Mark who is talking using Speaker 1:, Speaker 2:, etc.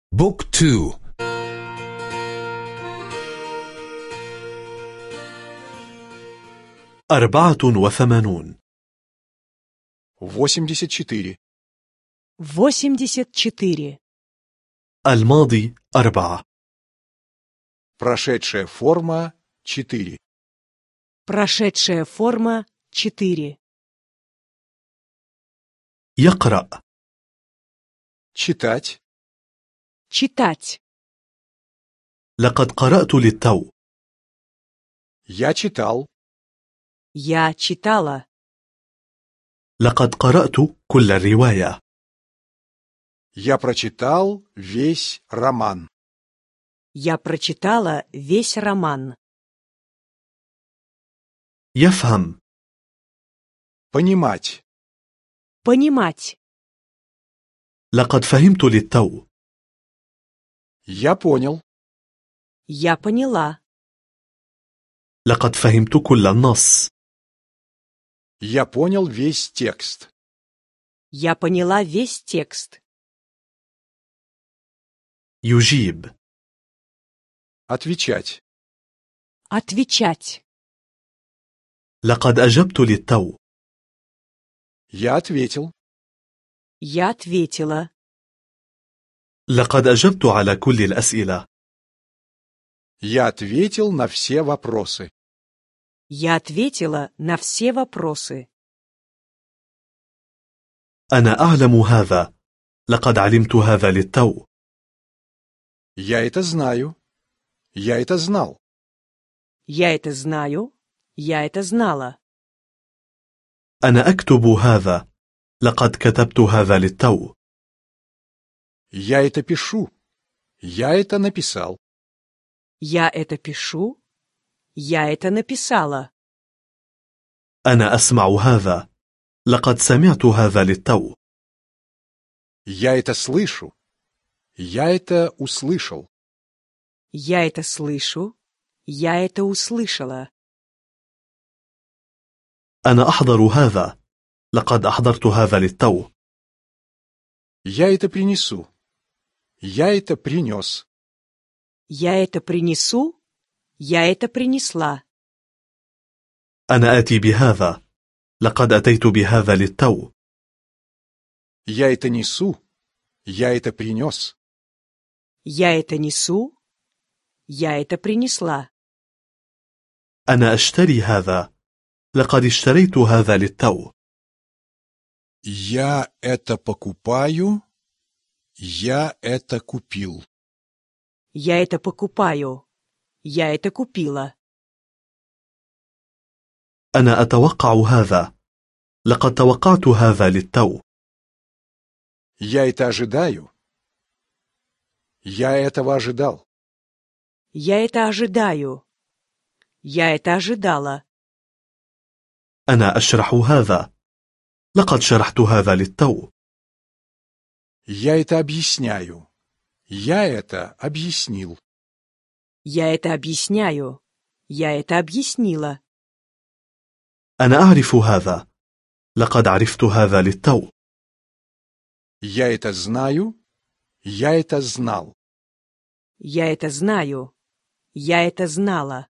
Speaker 1: بوك تو.
Speaker 2: 84.
Speaker 3: 84.
Speaker 4: 84.
Speaker 2: الماضي 4.
Speaker 3: Прошедшая форма 4.
Speaker 4: Прошедшая форма 4.
Speaker 2: يقرأ.
Speaker 3: Читать.
Speaker 4: Читать.
Speaker 2: لقد قرأت للتو.
Speaker 3: Я читал.
Speaker 4: Я читала.
Speaker 2: لقد قرأت كل الرواية.
Speaker 3: Я прочитал весь роман.
Speaker 4: Я прочитала весь роман.
Speaker 2: يفهم.
Speaker 3: Понимать.
Speaker 4: Понимать.
Speaker 2: لقد فهمت للتو.
Speaker 3: Я понял.
Speaker 4: Я поняла.
Speaker 2: لقد فهمت كل النص.
Speaker 3: Я понял весь текст.
Speaker 4: Я поняла весь текст.
Speaker 2: يجيب.
Speaker 3: Отвечать.
Speaker 4: Отвечать.
Speaker 2: لقد أجبت للتو.
Speaker 3: Я ответил.
Speaker 4: Я ответила.
Speaker 2: لقد أجبت على كل الأسئلة.
Speaker 3: Я ответил на все вопросы.
Speaker 4: Я ответила на все вопросы.
Speaker 2: أنا أعلم هذا. لقد علمت هذا للتو.
Speaker 3: Я это знаю. Я это знал.
Speaker 4: Я это знаю. Я это знала.
Speaker 2: أنا أكتب هذا. لقد كتبت هذا للتو.
Speaker 3: Я это пишу. Я это написал.
Speaker 4: Я это пишу. Я это написала.
Speaker 2: أنا أسمع هذا. لقد سمعت هذا للتو.
Speaker 3: Я это слышу. Я это услышал.
Speaker 4: Я это слышу. Я это услышала.
Speaker 2: أنا أحضر هذا. لقد أحضرت هذا للتو.
Speaker 3: Я это принесу. Я это принес.
Speaker 4: Я это принесу. Я это принесла.
Speaker 2: أنا آتي بهذا. لقد أتيت بهذا للتو.
Speaker 3: Я это несу. Я это принес.
Speaker 4: Я это несу. Я это принесла.
Speaker 2: أنا أشتري هذا. لقد اشتريت هذا للتو.
Speaker 3: Я это покупаю. Я это купил.
Speaker 4: Я это покупаю. Я это купила.
Speaker 2: أنا أتوقع هذا. لقد توقعت هذا للتو.
Speaker 3: Я это ожидаю. Я этого ожидал.
Speaker 4: Я это ожидаю. Я это ожидала.
Speaker 2: أنا أشرح هذا. لقد شرحت هذا للتو.
Speaker 3: Я это объясняю. Я это объяснил.
Speaker 4: Я это объясняю. Я это объяснила.
Speaker 2: أنا أعرف هذا. لقد عرفت هذا للتو.
Speaker 3: Я это знаю. Я это знал.
Speaker 4: Я это знаю. Я это знала.